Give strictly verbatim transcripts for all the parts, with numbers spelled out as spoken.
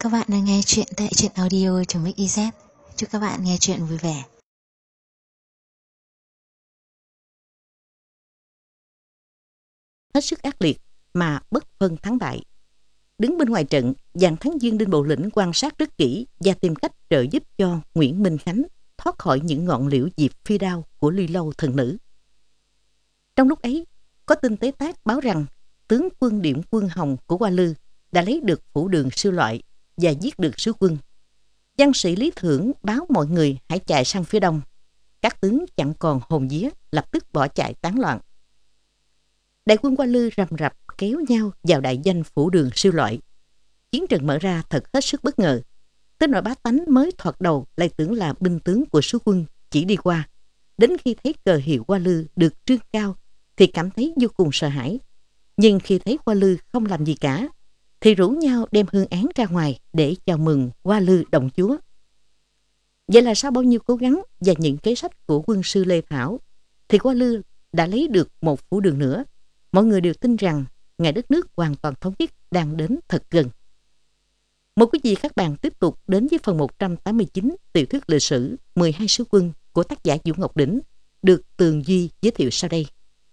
Các bạn đang nghe chuyện tại truyện audio.mix.iz. Chúc các bạn nghe chuyện vui vẻ. Hết sức ác liệt mà bất phân thắng bại. Đứng bên ngoài trận, Giàng Thắng Dương Đinh Bộ Lĩnh quan sát rất kỹ và tìm cách trợ giúp cho Nguyễn Minh Khánh thoát khỏi những ngọn liễu diệp phi đao của Ly Lâu thần nữ. Trong lúc ấy, có tin tế tác báo rằng tướng quân Điểm Quân Hồng của Hoa Lư đã lấy được phủ đường siêu loại và giết được sứ quân. Văn sĩ Lý Thưởng báo mọi người hãy chạy sang phía đông. Các tướng chẳng còn hồn vía, lập tức bỏ chạy tán loạn. Đại quân Hoa Lư rầm rập kéo nhau vào đại danh phủ đường siêu loại. Chiến trận mở ra thật hết sức bất ngờ. Tới nỗi bá tánh mới thoạt đầu lại tưởng là binh tướng của sứ quân chỉ đi qua. Đến khi thấy cờ hiệu Hoa Lư được trương cao thì cảm thấy vô cùng sợ hãi. Nhưng khi thấy Hoa Lư không làm gì cả thì rủ nhau đem hương án ra ngoài để chào mừng Hoa Lư động chúa. Vậy là sau bao nhiêu cố gắng và những kế sách của quân sư Lê Thảo thì Hoa Lư đã lấy được một phủ đường nữa. Mọi người đều tin rằng ngày đất nước hoàn toàn thống nhất đang đến thật gần. Mời quý vị các bạn tiếp tục đến với phần một trăm tám mươi chín tiểu thuyết lịch sử mười hai sứ quân của tác giả Vũ Ngọc Đỉnh được Tường Duy giới thiệu sau đây.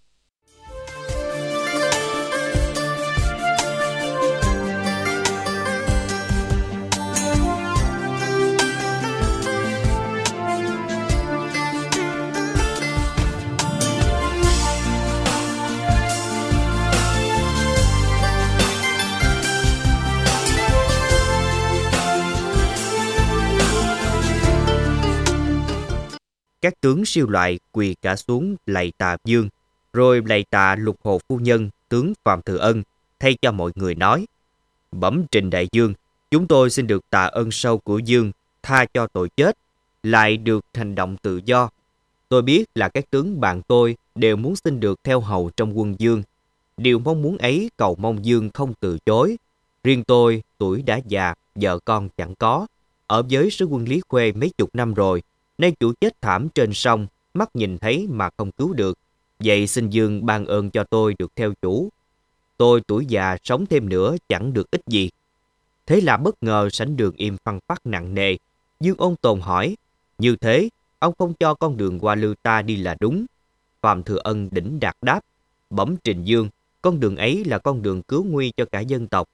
Các tướng siêu loại quỳ cả xuống lạy tạ Dương, rồi lạy tạ Lục Hồ phu nhân, tướng Phạm Thừa Ân, thay cho mọi người nói: Bẩm trình đại dương, chúng tôi xin được tạ ơn sâu của Dương, tha cho tội chết, lại được hành động tự do. Tôi biết là các tướng bạn tôi đều muốn xin được theo hầu trong quân Dương. Điều mong muốn ấy cầu mong Dương không từ chối. Riêng tôi, tuổi đã già, vợ con chẳng có, ở với sứ quân Lý Khuê mấy chục năm rồi, nay chủ chết thảm trên sông, mắt nhìn thấy mà không cứu được. Vậy xin Dương ban ơn cho tôi được theo chủ. Tôi tuổi già sống thêm nữa chẳng được ích gì. Thế là bất ngờ sảnh đường im phăng phắc nặng nề. Dương ôn tồn hỏi: Như thế, ông không cho con đường Hoa Lư ta đi là đúng. Phạm Thừa Ân đỉnh đạt đáp: Bẩm trình Dương, con đường ấy là con đường cứu nguy cho cả dân tộc,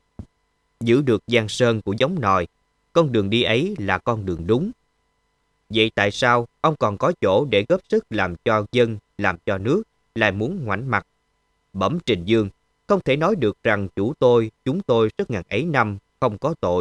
giữ được giang sơn của giống nòi. Con đường đi ấy là con đường đúng. Vậy tại sao ông còn có chỗ để góp sức làm cho dân, làm cho nước, lại muốn ngoảnh mặt? Bẩm trình Dương, không thể nói được rằng chủ tôi, chúng tôi rất ngàn ấy năm không có tội.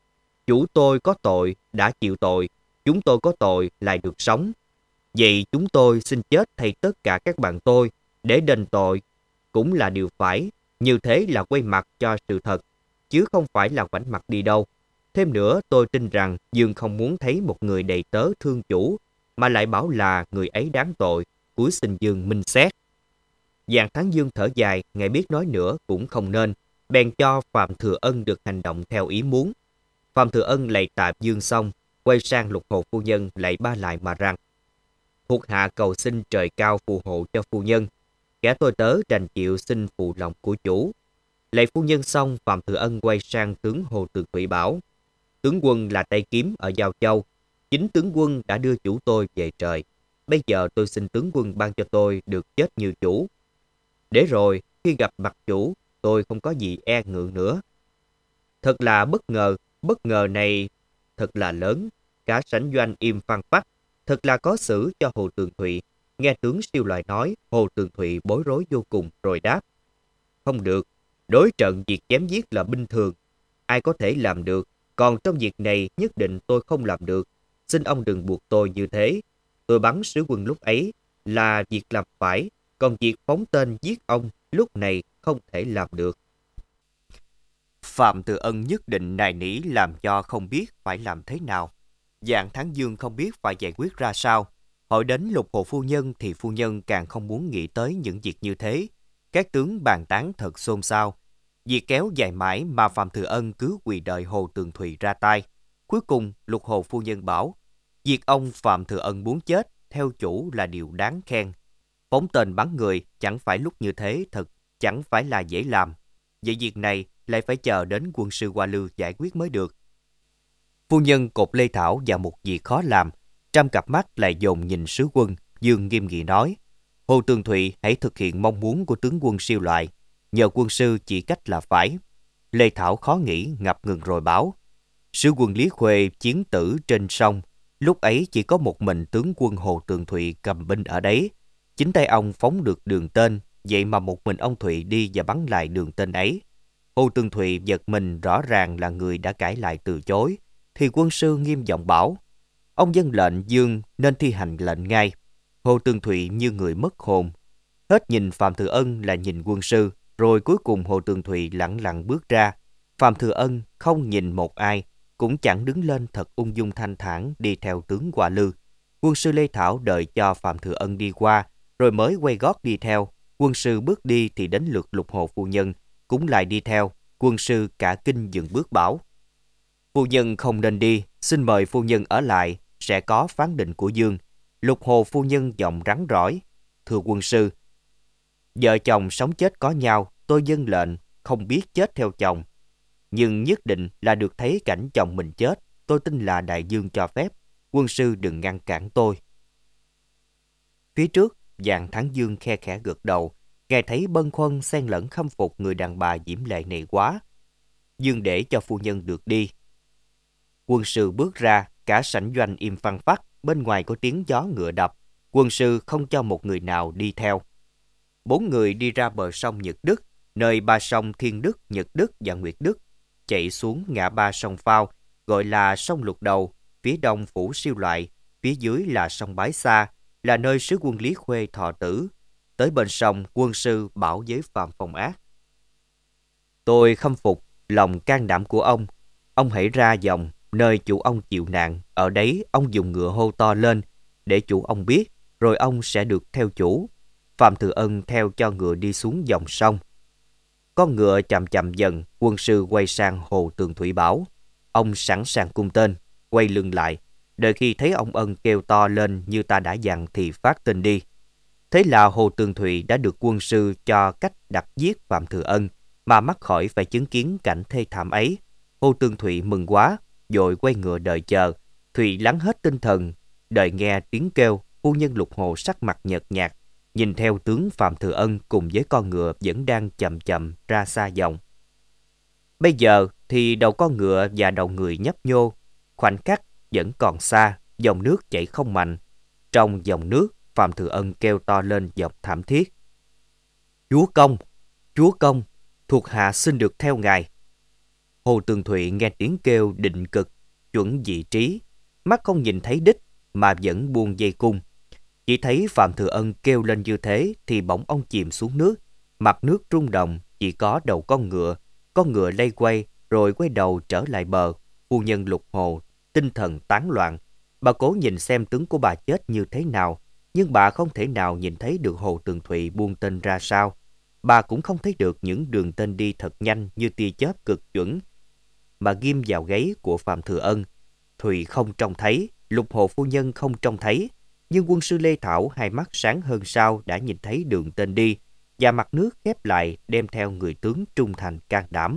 Chủ tôi có tội, đã chịu tội, chúng tôi có tội lại được sống. Vậy chúng tôi xin chết thay tất cả các bạn tôi để đền tội, cũng là điều phải. Như thế là quay mặt cho sự thật, chứ không phải là ngoảnh mặt đi đâu. Thêm nữa, tôi tin rằng Dương không muốn thấy một người đầy tớ thương chủ, mà lại bảo là người ấy đáng tội, cúi xin Dương minh xét. Giàng Thắng Dương thở dài, ngài biết nói nữa cũng không nên, bèn cho Phạm Thừa Ân được hành động theo ý muốn. Phạm Thừa Ân lạy tạ Dương xong, quay sang Lục Hồ phu nhân lạy ba lại mà rằng: Thuộc hạ cầu xin trời cao phù hộ cho phu nhân, kẻ tôi tớ đành chịu xin phụ lòng của chủ. Lạy phu nhân xong, Phạm Thừa Ân quay sang tướng Hồ Tường Thụy bảo: Tướng quân là tay kiếm ở Giao Châu, chính tướng quân đã đưa chủ tôi về trời. Bây giờ tôi xin tướng quân ban cho tôi được chết như chủ. Để rồi, khi gặp mặt chủ, tôi không có gì e ngượng nữa. Thật là bất ngờ, bất ngờ này thật là lớn. Cả sảnh doanh im phăng phắc, thật là có xử cho Hồ Tường Thụy. Nghe tướng siêu loại nói, Hồ Tường Thụy bối rối vô cùng rồi đáp: Không được, đối trận việc chém giết là bình thường, ai có thể làm được. Còn trong việc này nhất định tôi không làm được. Xin ông đừng buộc tôi như thế. Tôi bắn sứ quân lúc ấy là việc làm phải, còn việc phóng tên giết ông lúc này không thể làm được. Phạm Thừa Ân nhất định nài nỉ làm cho không biết phải làm thế nào. Giàng Thắng Dương không biết phải giải quyết ra sao. Hỏi đến Lục Hồ phu nhân thì phu nhân càng không muốn nghĩ tới những việc như thế. Các tướng bàn tán thật xôn xao. Việc kéo dài mãi mà Phạm Thừa Ân cứ quỳ đợi Hồ Tường Thụy ra tay. Cuối cùng Lục Hồ phu nhân bảo: Việc ông Phạm Thừa Ân muốn chết theo chủ là điều đáng khen. Phóng tên bắn người chẳng phải lúc như thế thật chẳng phải là dễ làm. Vậy việc này lại phải chờ đến quân sư Hoa Lư giải quyết mới được. Phu nhân cột Lê Thảo vào một việc khó làm, trăm cặp mắt lại dồn nhìn sứ quân. Dương nghiêm nghị nói: Hồ Tường Thụy hãy thực hiện mong muốn của tướng quân siêu loại, nhờ quân sư chỉ cách là phải. Lê Thảo khó nghĩ, ngập ngừng rồi bảo: Sứ quân Lý Khuê chiến tử trên sông, lúc ấy chỉ có một mình tướng quân Hồ Tường Thụy cầm binh ở đấy. Chính tay ông phóng được đường tên, vậy mà một mình ông Thụy đi và bắn lại đường tên ấy. Hồ Tường Thụy giật mình, rõ ràng là người đã cãi lại từ chối, thì quân sư nghiêm giọng bảo: Ông dân lệnh Dương nên thi hành lệnh ngay. Hồ Tường Thụy như người mất hồn, hết nhìn Phạm Thừa Ân là nhìn quân sư, rồi cuối cùng Hồ Tường Thụy lặng lặng bước ra. Phạm Thừa Ân không nhìn một ai, cũng chẳng đứng lên, thật ung dung thanh thản đi theo tướng Hoa Lư. Quân sư Lê Thảo đợi cho Phạm Thừa Ân đi qua, rồi mới quay gót đi theo. Quân sư bước đi thì đến lượt Lục Hồ phu nhân cũng lại đi theo. Quân sư cả kinh dừng bước bảo: Phu nhân không nên đi, xin mời phu nhân ở lại, sẽ có phán định của Dương. Lục Hồ phu nhân giọng rắn rỏi: Thưa quân sư, vợ chồng sống chết có nhau, tôi vâng lệnh, không biết chết theo chồng, nhưng nhất định là được thấy cảnh chồng mình chết. Tôi tin là đại dương cho phép, quân sư đừng ngăn cản tôi. Phía trước, Vạn Thắng Dương khe khẽ gật đầu, ngài thấy bâng khuâng xen lẫn khâm phục người đàn bà diễm lệ này quá. Dương để cho phu nhân được đi. Quân sư bước ra, cả sảnh doanh im phăng phắc, bên ngoài có tiếng gió ngựa đập. Quân sư không cho một người nào đi theo. Bốn người đi ra bờ sông Nhật Đức, nơi ba sông Thiên Đức, Nhật Đức và Nguyệt Đức chạy xuống ngã ba sông Phao, gọi là sông Lục Đầu. Phía đông phủ Siêu Loại, phía dưới là sông Bái Sa, là nơi sứ quân Lý Khuê thọ tử. Tới bên sông, quân sư bảo với Phạm Phong Ác: Tôi khâm phục lòng can đảm của ông. Ông hãy ra dòng nơi chủ ông chịu nạn, ở đấy ông dùng ngựa hô to lên để chủ ông biết, rồi ông sẽ được theo chủ. Phạm Thừa Ân theo cho ngựa đi xuống dòng sông. Con ngựa chậm chậm dần, quân sư quay sang Hồ Tường Thụy bảo: Ông sẵn sàng cung tên. Quay lưng lại, đợi khi thấy ông Ân kêu to lên như ta đã dặn thì phát tên đi. Thế là Hồ Tường Thụy đã được quân sư cho cách đặt giết Phạm Thừa Ân, mà mắc khỏi phải chứng kiến cảnh thê thảm ấy. Hồ Tường Thụy mừng quá, vội quay ngựa đợi chờ. Thụy lắng hết tinh thần, đợi nghe tiếng kêu. Phu nhân Lục Hồ sắc mặt nhợt nhạt, nhìn theo tướng Phạm Thừa Ân cùng với con ngựa vẫn đang chậm chậm ra xa dòng. Bây giờ thì đầu con ngựa và đầu người nhấp nhô, khoảnh khắc vẫn còn xa, dòng nước chảy không mạnh. Trong dòng nước, Phạm Thừa Ân kêu to lên giọng thảm thiết: Chúa công, chúa công, thuộc hạ xin được theo ngài. Hồ Tường Thụy nghe tiếng kêu định cực, chuẩn vị trí, mắt không nhìn thấy đích mà vẫn buông dây cung. Chỉ thấy Phạm Thừa Ân kêu lên như thế thì bỗng ông chìm xuống nước, mặt nước rung động, chỉ có đầu con ngựa. Con ngựa lay quay rồi quay đầu trở lại bờ. Phu nhân Lục Hồ tinh thần tán loạn, bà cố nhìn xem tướng của bà chết như thế nào, nhưng bà không thể nào nhìn thấy được Hồ Tường Thụy buông tên ra sao. Bà cũng không thấy được những đường tên đi thật nhanh như tia chớp cực chuẩn mà ghim vào gáy của Phạm Thừa Ân. Thụy không trông thấy, Lục Hồ phu nhân không trông thấy, nhưng quân sư Lê Thảo hai mắt sáng hơn sao đã nhìn thấy đường tên đi, và mặt nước khép lại đem theo người tướng trung thành can đảm.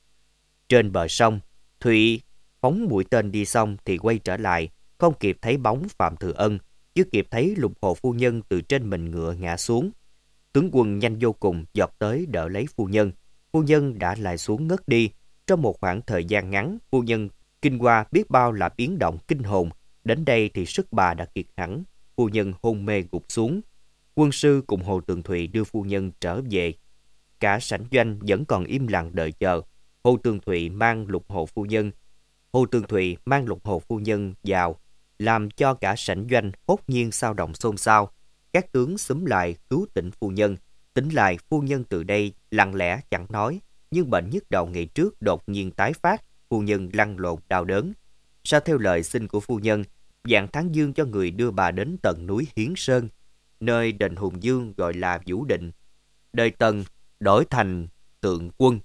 Trên bờ sông, Thụy phóng mũi tên đi xong thì quay trở lại, không kịp thấy bóng Phạm Thừa Ân, chưa kịp thấy Lục Hồ phu nhân từ trên mình ngựa ngã xuống. Tướng quân nhanh vô cùng giọt tới đỡ lấy phu nhân. Phu nhân đã lại xuống ngất đi. Trong một khoảng thời gian ngắn, phu nhân kinh qua biết bao là biến động kinh hồn. Đến đây thì sức bà đã kiệt hẳn. Phu nhân hôn mê gục xuống. Quân sư cùng Hồ Tường Thụy đưa phu nhân trở về. Cả sảnh doanh vẫn còn im lặng đợi chờ. Hồ Tường Thụy mang Lục Hồ phu nhân. Hồ Tường Thụy mang Lục Hồ phu nhân vào, làm cho cả sảnh doanh hốt nhiên sao động xôn xao. Các tướng xúm lại cứu tỉnh phu nhân. Tỉnh lại phu nhân từ đây lặng lẽ chẳng nói, nhưng bệnh nhức đầu ngày trước đột nhiên tái phát. Phu nhân lăn lộn đau đớn. Sao theo lời xin của phu nhân, Vạn Thắng Dương cho người đưa bà đến tận núi Hiến Sơn, nơi đền Hùng Dương gọi là Vũ Định. Đời Tần đổi thành Tượng Quân,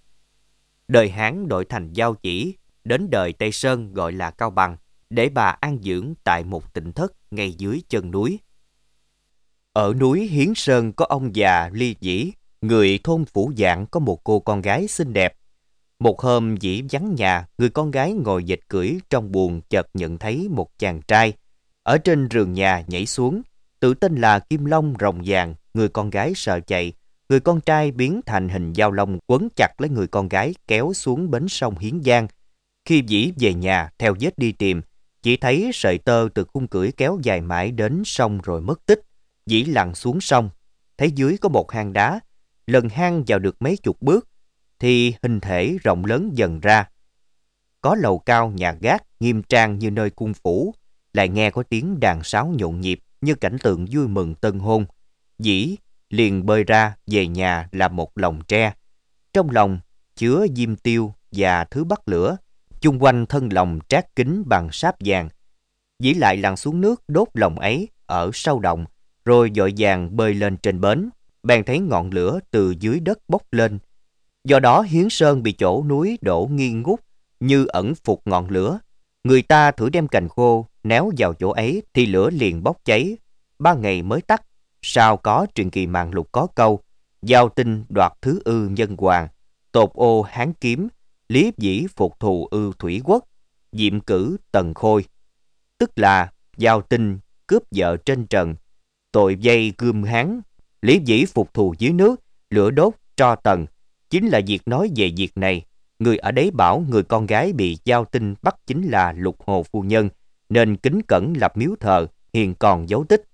đời Hán đổi thành Giao Chỉ, đến đời Tây Sơn gọi là Cao Bằng, để bà an dưỡng tại một tịnh thất ngay dưới chân núi. Ở núi Hiến Sơn có ông già Ly Dĩ, người thôn Phủ Dạng có một cô con gái xinh đẹp. Một hôm Dĩ vắng nhà, người con gái ngồi dệt cưỡi trong buồng chợt nhận thấy một chàng trai ở trên rường nhà nhảy xuống, tự tên là Kim Long rồng vàng. Người con gái sợ chạy, người con trai biến thành hình dao long quấn chặt lấy người con gái kéo xuống bến sông Hiến Giang. Khi Dĩ về nhà theo vết đi tìm, chỉ thấy sợi tơ từ khung cưỡi kéo dài mãi đến sông rồi mất tích. Dĩ lặn xuống sông, thấy dưới có một hang đá, lần hang vào được mấy chục bước thì hình thể rộng lớn dần ra. Có lầu cao nhà gác nghiêm trang như nơi cung phủ, lại nghe có tiếng đàn sáo nhộn nhịp như cảnh tượng vui mừng tân hôn. Dĩ liền bơi ra về nhà làm một lồng tre. Trong lồng chứa diêm tiêu và thứ bắt lửa, chung quanh thân lồng trát kính bằng sáp vàng. Dĩ lại lặn xuống nước đốt lồng ấy ở sau động, rồi vội vàng bơi lên trên bến. Bèn thấy ngọn lửa từ dưới đất bốc lên. Do đó Hiến Sơn bị chỗ núi đổ nghiêng ngút như ẩn phục ngọn lửa. Người ta thử đem cành khô néo vào chỗ ấy thì lửa liền bốc cháy, ba ngày mới tắt. Sau có truyền kỳ mạn lục có câu: giao tinh đoạt thứ ư nhân hoàng, tột ô hán kiếm, lý dĩ phục thù ư thủy quốc, diệm cử tần khôi. Tức là giao tinh cướp vợ trên trần, tội dây gươm hán, lý dĩ phục thù dưới nước, lửa đốt tro tần. Chính là việc nói về việc này. Người ở đấy bảo người con gái bị giao tinh bắt chính là Lục Hồ phu nhân, nên kính cẩn lập miếu thờ, hiện còn dấu tích.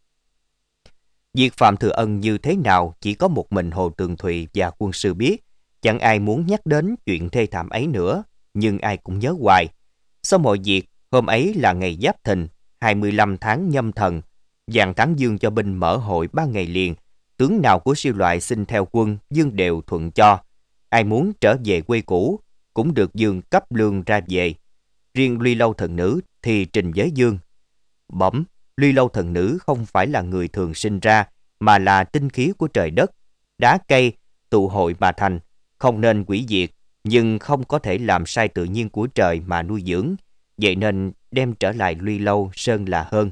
Việc Phạm Thừa Ân như thế nào chỉ có một mình Hồ Tường Thụy và quân sư biết. Chẳng ai muốn nhắc đến chuyện thê thảm ấy nữa, nhưng ai cũng nhớ hoài. Sau mọi việc, hôm ấy là ngày Giáp Thìn, hai mươi lăm tháng Nhâm Thần. Giàng Thắng Dương cho binh mở hội ba ngày liền. Tướng nào của siêu loại xin theo quân, Dương đều thuận cho. Ai muốn trở về quê cũ cũng được Dương cấp lương ra về. Riêng Luy Lâu thần nữ thì trình với Dương. Bẩm, Luy Lâu thần nữ không phải là người thường sinh ra, mà là tinh khí của trời đất, đá cây tụ hội mà thành, không nên hủy diệt, nhưng không có thể làm sai tự nhiên của trời mà nuôi dưỡng. Vậy nên đem trở lại Luy Lâu Sơn là hơn.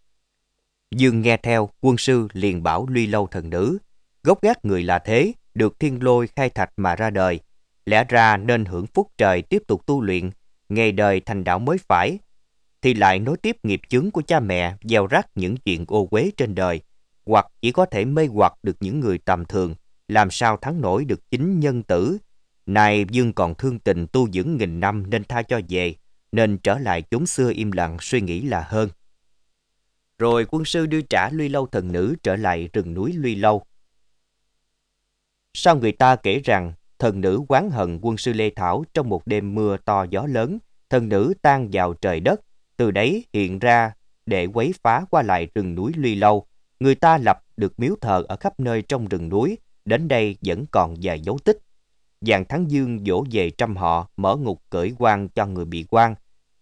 Dương nghe theo, quân sư liền bảo Luy Lâu thần nữ: gốc gác người là thế, được thiên lôi khai thạch mà ra đời, lẽ ra nên hưởng phúc trời tiếp tục tu luyện, ngày đời thành đạo mới phải, thì lại nối tiếp nghiệp chướng của cha mẹ, gieo rắc những chuyện ô uế trên đời, hoặc chỉ có thể mê hoặc được những người tầm thường, làm sao thắng nổi được chính nhân tử. Nay Dương còn thương tình tu dưỡng nghìn năm nên tha cho về, nên trở lại chốn xưa im lặng suy nghĩ là hơn. Rồi quân sư đưa trả Luy Lâu thần nữ trở lại rừng núi Luy Lâu. Sau người ta kể rằng thần nữ oán hận quân sư Lê Thảo trong một đêm mưa to gió lớn, thần nữ tan vào trời đất, từ đấy hiện ra để quấy phá qua lại rừng núi Luy Lâu. Người ta lập được miếu thờ ở khắp nơi trong rừng núi, đến đây vẫn còn vài dấu tích. Giàng Thắng Dương dỗ về trăm họ, mở ngục cởi quan cho người bị quan,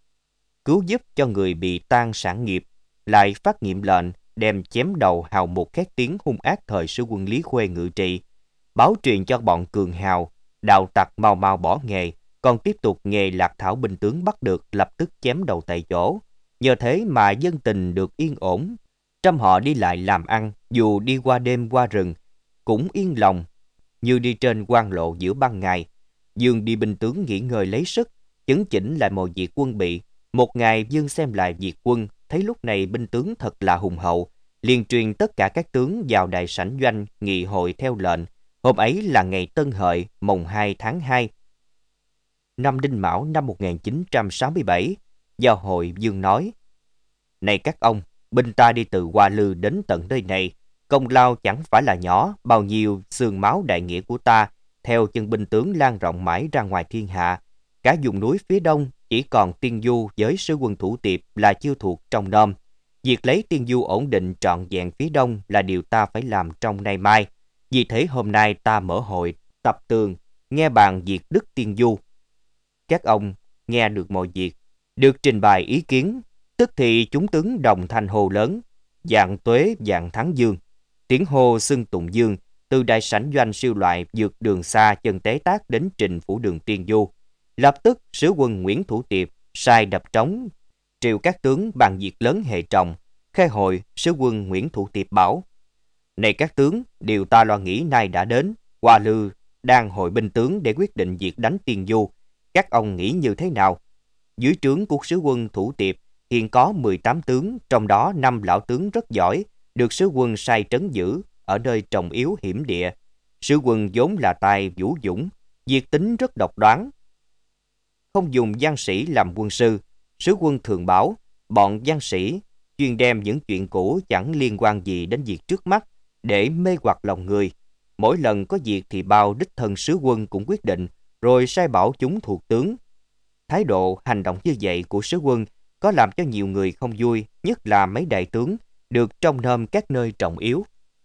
cứu giúp cho người bị tan sản nghiệp, lại phát nghiệm lệnh đem chém đầu hào một khét tiếng hung ác thời sư quân Lý Khuê ngự trị, báo truyền cho bọn cường hào đạo tặc mau mau bỏ nghề, còn tiếp tục nghề lạc thảo binh tướng bắt được lập tức chém đầu tại chỗ. Nhờ thế mà dân tình được yên ổn, trăm họ đi lại làm ăn, dù đi qua đêm qua rừng cũng yên lòng như đi trên quan lộ giữa ban ngày. Dương đi binh tướng nghỉ ngơi lấy sức, chấn chỉnh lại mọi việc quân bị. Một ngày Dương xem lại việc quân, thấy lúc này binh tướng thật là hùng hậu, liền truyền tất cả các tướng vào đại sảnh doanh nghị hội theo lệnh. Hôm ấy là ngày Tân Hợi, mồng hai tháng hai, năm Đinh Mão năm một nghìn chín trăm sáu mươi bảy. Vào hội Dương nói: này các ông, binh ta đi từ Hoa Lư đến tận nơi này, công lao chẳng phải là nhỏ. Bao nhiêu xương máu đại nghĩa của ta theo chân binh tướng lan rộng mãi ra ngoài thiên hạ. Cả vùng núi phía đông chỉ còn Tiên Du với sư quân Thủ Tiệp là chưa thuộc trong nôm. Việc lấy Tiên Du ổn định trọn vẹn phía đông là điều ta phải làm trong nay mai. Vì thế hôm nay ta mở hội tập tường, nghe bàn việc Đức Tiên Du. Các ông nghe được mọi việc, được trình bày ý kiến, tức thì chúng tướng đồng thanh hô lớn: Vạn tuế vạn Thắng Dương. Tiếng hô xưng tụng Dương, từ đại sảnh doanh siêu loại vượt đường xa chân tế tác đến trình phủ đường Tiên Du. Lập tức sứ quân Nguyễn Thủ Tiệp sai đập trống triệu các tướng bàn việc lớn hệ trọng. Khai hội, sứ quân Nguyễn Thủ Tiệp bảo: này các tướng, điều ta lo nghĩ nay đã đến. Hoa Lư đang hội binh tướng để quyết định việc đánh Tiên Du. Các ông nghĩ như thế nào? Dưới trướng của sứ quân Thủ Tiệp hiện có mười tám tướng, trong đó năm lão tướng rất giỏi, được sứ quân sai trấn giữ ở nơi trồng yếu hiểm địa. Sứ quân vốn là tài vũ dũng, diệt tính rất độc đoán, không dùng văn sĩ làm quân sư. Sứ quân thường bảo bọn văn sĩ chuyên đem những chuyện cũ chẳng liên quan gì đến việc trước mắt để mê hoặc lòng người. Mỗi lần có việc thì bao đích thân sứ quân cũng quyết định, rồi sai bảo chúng thuộc tướng. Thái độ hành động như vậy của sứ quân có làm cho nhiều người không vui, nhất là mấy đại tướng được trông nom các nơi trọng yếu.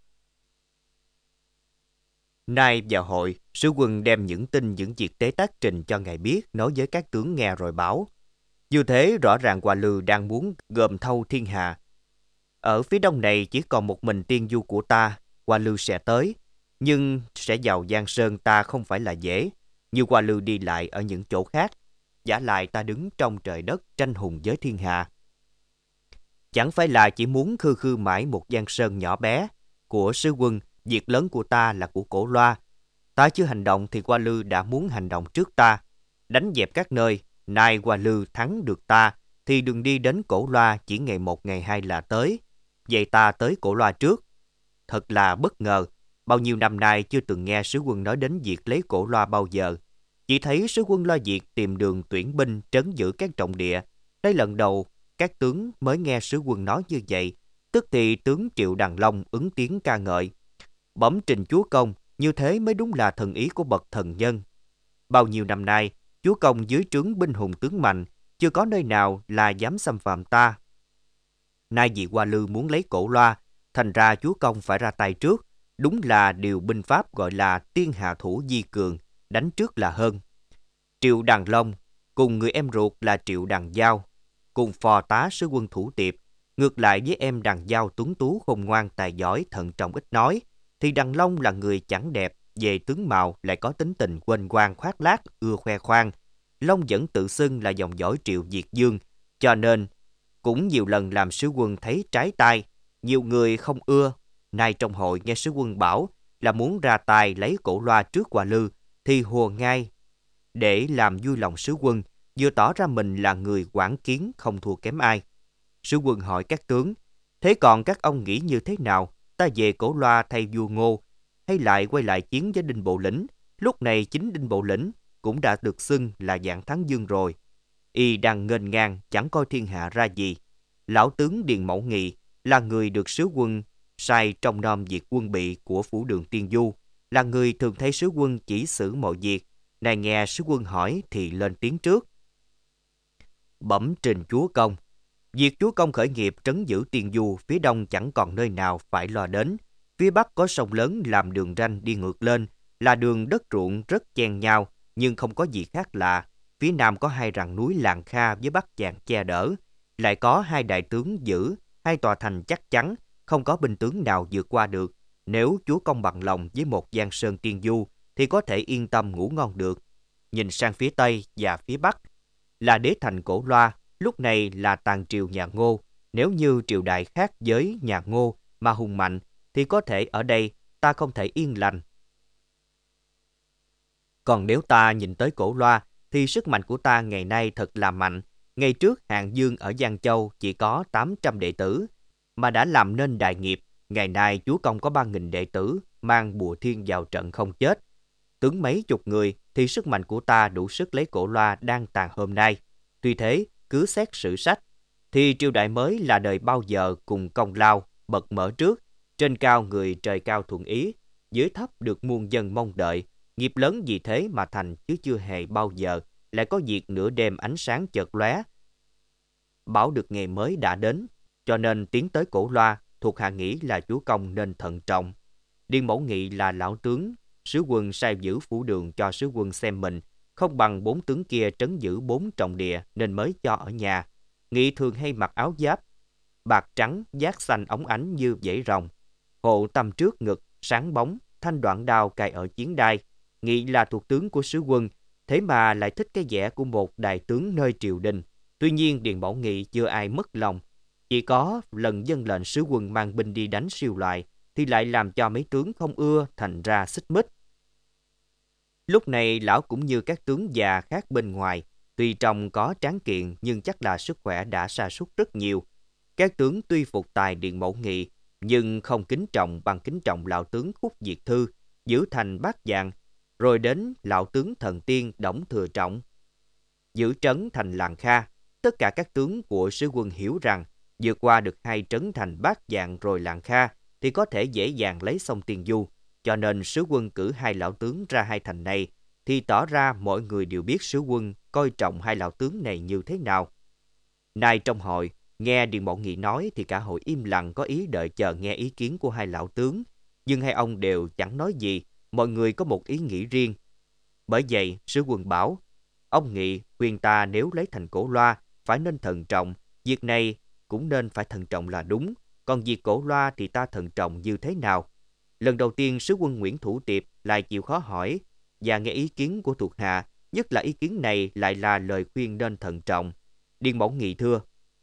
Nay vào hội, sứ quân đem những tin những việc tế tác trình cho ngài biết, nói với các tướng nghe rồi bảo. Như thế rõ ràng Hoa Lư đang muốn gồm thâu thiên hạ. Ở phía đông này chỉ còn một mình Tiên Du của ta, Hoa Lư sẽ tới, nhưng sẽ vào Giang Sơn ta không phải là dễ, như Hoa Lư đi lại ở những chỗ khác. Giả lại ta đứng trong trời đất tranh hùng với thiên hạ. Chẳng phải là chỉ muốn khư khư mãi một Giang Sơn nhỏ bé của sứ quân, việc lớn của ta là của Cổ Loa. Ta chưa hành động thì Hoa Lư đã muốn hành động trước ta, đánh dẹp các nơi. Nay Hoa Lư thắng được ta thì đừng đi đến Cổ Loa chỉ ngày một ngày hai là tới. Vậy ta tới Cổ Loa trước. Thật là bất ngờ, bao nhiêu năm nay chưa từng nghe sứ quân nói đến việc lấy Cổ Loa bao giờ. Chỉ thấy sứ quân lo việc tìm đường tuyển binh trấn giữ các trọng địa. Đây lần đầu các tướng mới nghe sứ quân nói như vậy, tức thì tướng Triệu Đằng Long ứng tiếng ca ngợi. Bẩm trình chúa công, như thế mới đúng là thần ý của bậc thần nhân. Bao nhiêu năm nay, chúa công dưới trướng binh hùng tướng mạnh, chưa có nơi nào là dám xâm phạm ta. Nay vì Hoa Lư muốn lấy Cổ Loa, thành ra chúa công phải ra tay trước. Đúng là điều binh pháp gọi là tiên hạ thủ di cường, đánh trước là hơn. Triệu Đằng Long cùng người em ruột là Triệu Đằng Giao, cùng phò tá sứ quân Thủ Tiệp, ngược lại với em Đằng Giao tuấn tú khôn ngoan tài giỏi thận trọng ít nói, thì Đằng Long là người chẳng đẹp, về tướng mạo lại có tính tình quênh quang khoác lác, ưa khoe khoang. Long vẫn tự xưng là dòng dõi Triệu Diệt Dương, cho nên cũng nhiều lần làm sứ quân thấy trái tai, nhiều người không ưa. Nay trong hội nghe sứ quân bảo là muốn ra tay lấy Cổ Loa trước Hoa Lư, thì hùa ngay để làm vui lòng sứ quân, vừa tỏ ra mình là người quản kiến không thua kém ai. Sứ quân hỏi các tướng, thế còn các ông nghĩ như thế nào? Ta về Cổ Loa thay vua Ngô, hay lại quay lại chiến với Đinh Bộ Lĩnh? Lúc này chính Đinh Bộ Lĩnh cũng đã được xưng là dạng thắng dương rồi. Y đang nghênh ngang chẳng coi thiên hạ ra gì. Lão tướng Điền Mẫu Nghị là người được sứ quân sai trong nom việc quân bị của phủ đường Tiên Du, là người thường thấy sứ quân chỉ xử mọi việc. Này nghe sứ quân hỏi thì lên tiếng trước. Bẩm trình chúa công, việc chúa công khởi nghiệp trấn giữ Tiên Du, phía đông chẳng còn nơi nào phải lo đến. Phía bắc có sông lớn làm đường ranh đi ngược lên, là đường đất ruộng rất chen nhau, nhưng không có gì khác lạ. Phía nam có hai rặng núi Làng Kha với Bắc Chàng che đỡ, lại có hai đại tướng giữ, hai tòa thành chắc chắn, không có binh tướng nào vượt qua được. Nếu chúa công bằng lòng với một Giang Sơn Tiên Du, thì có thể yên tâm ngủ ngon được. Nhìn sang phía tây và phía bắc là đế thành Cổ Loa, lúc này là tàn triều nhà Ngô. Nếu như triều đại khác với nhà Ngô mà hùng mạnh, thì có thể ở đây ta không thể yên lành. Còn nếu ta nhìn tới Cổ Loa, thì sức mạnh của ta ngày nay thật là mạnh. Ngày trước Hạng Dương ở Giang Châu chỉ có tám trăm đệ tử, mà đã làm nên đại nghiệp. Ngày nay chúa công có ba nghìn đệ tử, mang bùa thiên vào trận không chết. Tướng mấy chục người thì sức mạnh của ta đủ sức lấy Cổ Loa đang tàn hôm nay. Tuy thế, cứ xét sử sách, thì triều đại mới là đời bao giờ cùng công lao, bậc mở trước. Trên cao người trời cao thuận ý, dưới thấp được muôn dân mong đợi. Nghiệp lớn vì thế mà thành, chứ chưa hề bao giờ lại có việc nửa đêm ánh sáng chợt lóe. Bảo được ngày mới đã đến, cho nên tiến tới Cổ Loa, thuộc hạ nghĩ là chúa công nên thận trọng. Điền Mẫu Nghị là lão tướng, sứ quân sai giữ phủ đường cho sứ quân xem mình, không bằng bốn tướng kia trấn giữ bốn trọng địa nên mới cho ở nhà. Nghị thường hay mặc áo giáp bạc trắng, giác xanh óng ánh như dãy rồng, hộ tâm trước ngực sáng bóng, thanh đoạn đao cài ở chiến đai. Nghị là thuộc tướng của sứ quân, thế mà lại thích cái vẻ của một đại tướng nơi triều đình. Tuy nhiên Điền Mẫu Nghị chưa ai mất lòng, chỉ có lần dân lệnh sứ quân mang binh đi đánh siêu loại thì lại làm cho mấy tướng không ưa, thành ra xích mích. Lúc này lão cũng như các tướng già khác bên ngoài, tuy trông có tráng kiện nhưng chắc là sức khỏe đã sa sút rất nhiều. Các tướng tuy phục tài Điền Mẫu Nghị, nhưng không kính trọng bằng kính trọng lão tướng Khúc Diệt Thư, giữ thành Bát Dạng, rồi đến lão tướng thần tiên Đổng Thừa Trọng, giữ trấn thành Làng Kha. Tất cả các tướng của sứ quân hiểu rằng vượt qua được hai trấn thành Bát Dạng rồi Làng Kha thì có thể dễ dàng lấy xong Tiên Du, cho nên sứ quân cử hai lão tướng ra hai thành này, thì tỏ ra mọi người đều biết sứ quân coi trọng hai lão tướng này như thế nào. Nay trong hội, nghe Điền Mậu Nghị nói thì cả hội im lặng có ý đợi chờ nghe ý kiến của hai lão tướng, nhưng hai ông đều chẳng nói gì, mọi người có một ý nghĩ riêng. Bởi vậy, sứ quân bảo, ông Nghị khuyên ta nếu lấy thành Cổ Loa, phải nên thận trọng, việc này cũng nên phải thận trọng là đúng, còn việc Cổ Loa thì ta thận trọng như thế nào? Lần đầu tiên sứ quân Nguyễn Thủ Tiệp lại chịu khó hỏi và nghe ý kiến của thuộc hạ, nhất là ý kiến này lại là lời khuyên nên thận trọng. Điền Mẫu Nghị thưa: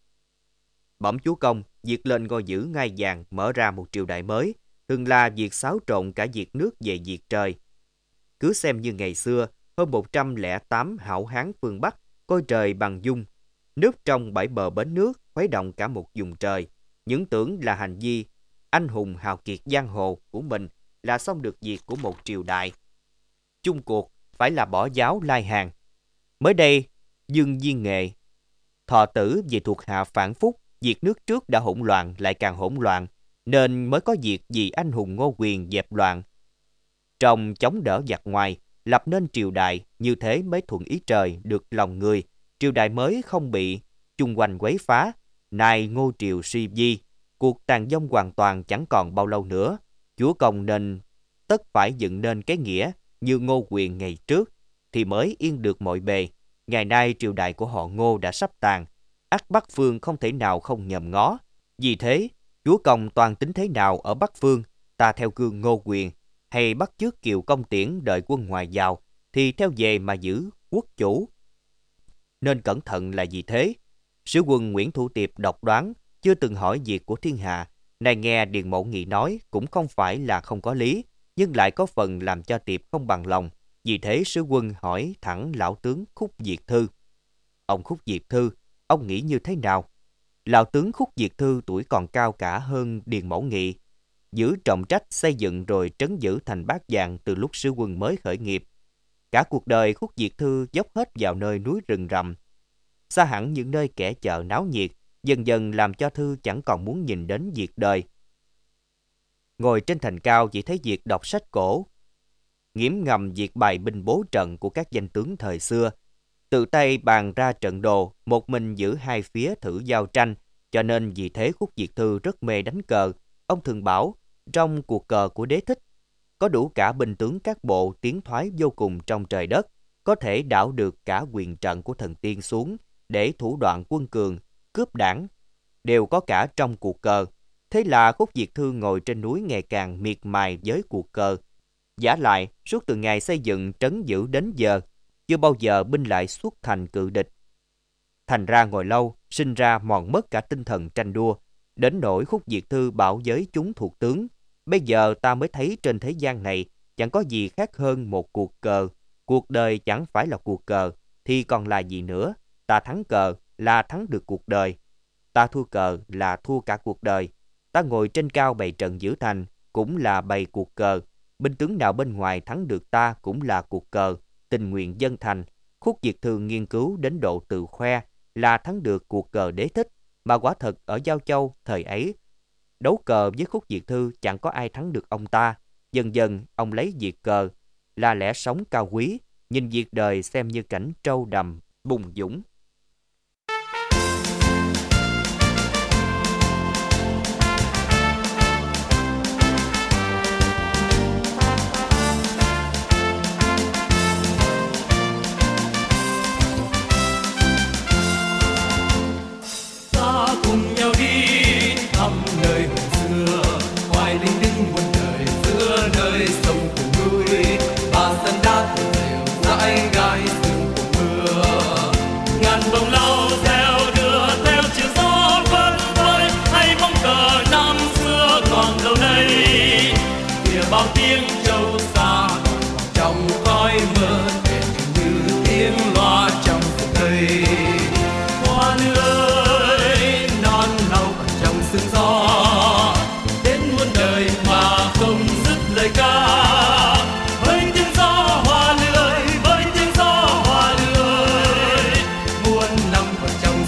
Bẩm chúa công, việc lên ngôi giữ ngai vàng mở ra một triều đại mới, thường là việc xáo trộn cả việc nước về việc trời. Cứ xem như ngày xưa, hơn một trăm lẻ tám hảo hán phương Bắc, coi trời bằng dung, nước trong bảy bờ bến nước, khuấy động cả một vùng trời. Những tưởng là hành vi anh hùng hào kiệt giang hồ của mình là xong được việc của một triều đại. Chung cuộc phải là bỏ giáo lai hàng. Mới đây, Dương Diên Nghệ thọ tử vì thuộc hạ phản phúc, việc nước trước đã hỗn loạn lại càng hỗn loạn, nên mới có việc vì anh hùng Ngô Quyền dẹp loạn. Trong chống đỡ giặc ngoài, lập nên triều đại, như thế mới thuận ý trời, được lòng người. Triều đại mới không bị chung quanh quấy phá. Nay Ngô triều suy vi, cuộc tàn vong hoàn toàn chẳng còn bao lâu nữa. Chúa công nên tất phải dựng nên cái nghĩa như Ngô Quyền ngày trước, thì mới yên được mọi bề. Ngày nay triều đại của họ Ngô đã sắp tàn, ắt Bắc Phương không thể nào không nhòm ngó. Vì thế, chúa công toàn tính thế nào ở Bắc Phương, ta theo gương Ngô Quyền, hay bắt chước Kiều Công Tiễn đợi quân ngoài vào, thì theo về mà giữ quốc chủ. Nên cẩn thận là gì thế? Sứ quân Nguyễn Thủ Tiệp độc đoán, chưa từng hỏi việc của thiên hạ. Này nghe Điền Mậu Nghị nói cũng không phải là không có lý, nhưng lại có phần làm cho Tiệp không bằng lòng. Vì thế sứ quân hỏi thẳng lão tướng Khúc Diệt Thư. Ông Khúc Diệt Thư, ông nghĩ như thế nào? Lão tướng Khúc Diệt Thư tuổi còn cao cả hơn Điền Mẫu Nghị, giữ trọng trách xây dựng rồi trấn giữ thành Bát Dạng từ lúc sứ quân mới khởi nghiệp. Cả cuộc đời Khúc Diệt Thư dốc hết vào nơi núi rừng rậm, xa hẳn những nơi kẻ chợ náo nhiệt, dần dần làm cho Thư chẳng còn muốn nhìn đến việc đời. Ngồi trên thành cao chỉ thấy việc đọc sách cổ, nghiễm ngầm việc bài binh bố trận của các danh tướng thời xưa, tự tay bàn ra trận đồ, một mình giữ hai phía thử giao tranh, cho nên vì thế Khúc Diệt Thư rất mê đánh cờ. Ông thường bảo, trong cuộc cờ của Đế Thích, có đủ cả binh tướng các bộ tiến thoái vô cùng trong trời đất, có thể đảo được cả quyền trận của thần tiên xuống, để thủ đoạn quân cường, cướp đảng, đều có cả trong cuộc cờ. Thế là Khúc Diệt Thư ngồi trên núi ngày càng miệt mài với cuộc cờ. Giả lại, suốt từ ngày xây dựng trấn giữ đến giờ, chưa bao giờ binh lại xuất thành cự địch. Thành ra ngồi lâu, sinh ra mòn mất cả tinh thần tranh đua, đến nỗi Khúc Diệt Thư bảo với chúng thuộc tướng, bây giờ ta mới thấy trên thế gian này chẳng có gì khác hơn một cuộc cờ. Cuộc đời chẳng phải là cuộc cờ, thì còn là gì nữa? Ta thắng cờ là thắng được cuộc đời, ta thua cờ là thua cả cuộc đời. Ta ngồi trên cao bày trận giữ thành, cũng là bày cuộc cờ. Binh tướng nào bên ngoài thắng được ta cũng là cuộc cờ, tình nguyện dân thành. Khúc Diệt Thư nghiên cứu đến độ tự khoe là thắng được cuộc cờ Đế Thích, mà quả thật ở Giao Châu thời ấy, đấu cờ với Khúc Diệt Thư chẳng có ai thắng được ông ta. Dần dần ông lấy việc cờ là lẽ sống cao quý, nhìn việc đời xem như cảnh trâu đầm bùng dũng. Ngàn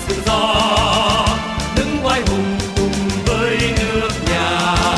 sương gió, đứng oai hùng cùng với nước nhà.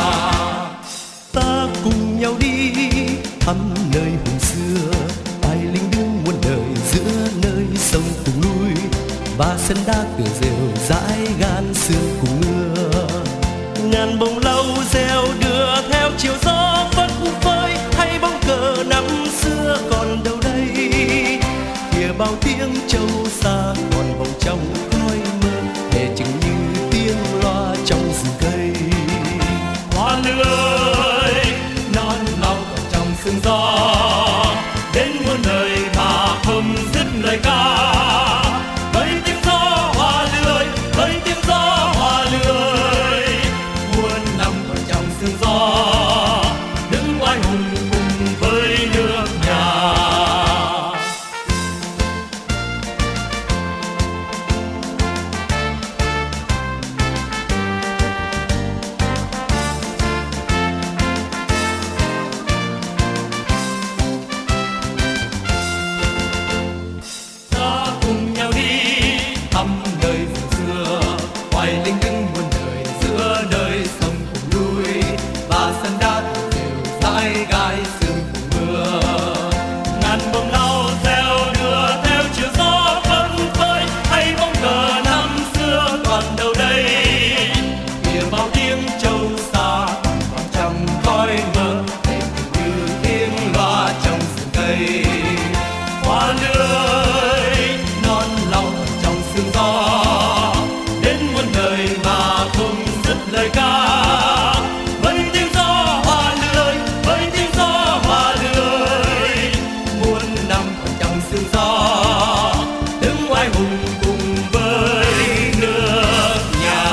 Ta cùng nhau đi thăm nơi hùng xưa, tài linh đương muôn đời giữa nơi sông cùng núi, và sân đá tựa rêu dãi gan sương cùng mưa. Ngàn bông lau reo đưa theo chiều gió phất phới, hay bóng cờ năm xưa còn đâu đây. Kìa bao tiếng trâu xa còn vòng trong khói mơ, để chừng như tiếng loa trong rừng cây. Hoa lưới non lòng còn trong sương gió, đến muôn đời mà không dứt lời ca. Với tiếng gió hoa lưới, với tiếng gió hoa lưới, muôn năm còn trong sương gió, đứng oai hùng cùng với nước nhà. Ta cùng nhau đi thăm nơi rừng xưa, hoài linh đương muôn đời giữa nơi sông cùng núi, và sân đá đều dãi gai sương cùng mưa. Ngàn bông lau reo đưa theo chiều gió phất phới, hay bóng cờ năm xưa còn đâu đây. Kìa bao tiếng trâu xa còn trong khói mơ, để như tiếng loa trong rừng cây. Hoa lưới non lòng trong sương gió, đến muôn đời mà không dứt lời ca. Với tiếng gió hoa lưới, với tiếng gió hoa lưới, muôn năm còn trong sương gió, đứng oai hùng cùng với nước nhà.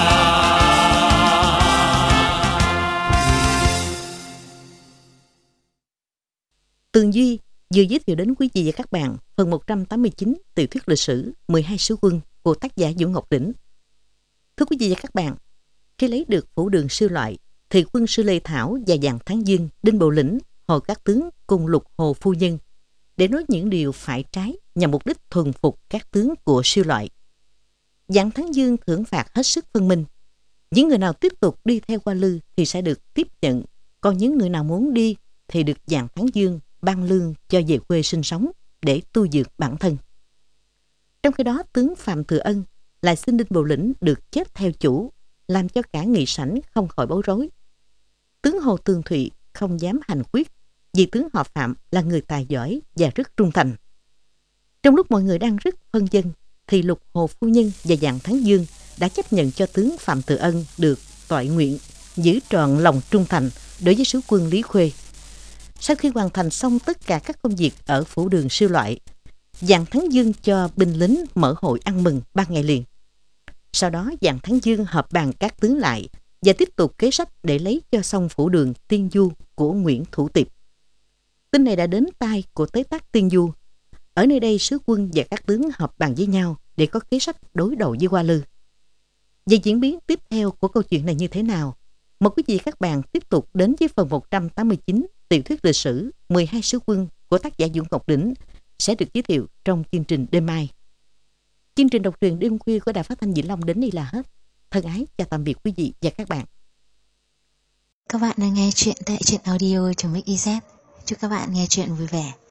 Tường Duy vừa giới thiệu đến quý vị và các bạn phần một trăm tám mươi chín tiểu thuyết lịch sử mười hai sứ quân của tác giả Vũ Ngọc Lĩnh. Thưa quý vị và các bạn, khi lấy được phủ đường Sư Loại, thì quân sư Lê Thảo và Giàng Thắng Dương, Đinh Bộ Lĩnh, Hồ Các Tướng cùng Lục Hồ Phu Nhân để nói những điều phải trái nhằm mục đích thuần phục các tướng của Sư Loại. Giàng Thắng Dương thưởng phạt hết sức phân minh. Những người nào tiếp tục đi theo Hoa Lư thì sẽ được tiếp nhận, còn những người nào muốn đi thì được Giàng Thắng Dương ban lương cho về quê sinh sống để tu dưỡng bản thân. Trong khi đó, tướng Phạm Thừa Ân lại xin Đinh Bộ Lĩnh được chết theo chủ, làm cho cả nghị sảnh không khỏi bối rối. Tướng Hồ Tường Thụy không dám hành quyết, vì tướng họ Phạm là người tài giỏi và rất trung thành. Trong lúc mọi người đang rất phân vân, thì Lục Hồ Phu Nhân và Giàng Thắng Dương đã chấp nhận cho tướng Phạm Thừa Ân được toại nguyện, giữ trọn lòng trung thành đối với sứ quân Lý Khuê. Sau khi hoàn thành xong tất cả các công việc ở phủ đường Sư Loại, Giàng Thắng Dương cho binh lính mở hội ăn mừng ba ngày liền. Sau đó Giàng Thắng Dương họp bàn các tướng lại và tiếp tục kế sách để lấy cho xong phủ đường Tiên Du của Nguyễn Thủ Tiệp. Tin này đã đến tai của Tế Tác Tiên Du. Ở nơi đây, sứ quân và các tướng họp bàn với nhau để có kế sách đối đầu với Hoa Lư. Về diễn biến tiếp theo của câu chuyện này như thế nào, mời quý vị các bạn tiếp tục đến với phần một trăm tám mươi chín tiểu thuyết lịch sử mười hai sứ quân của tác giả Vũ Ngọc Lĩnh sẽ được giới thiệu trong chương trình đêm mai. Chương trình đọc truyện đêm khuya của Đài Phát thanh Vĩnh Long đến đây là hết. Thân ái chào tạm biệt quý vị và các bạn. Các bạn đang nghe chuyện tại truyện audio chấm ích i zét. Chúc các bạn nghe chuyện vui vẻ.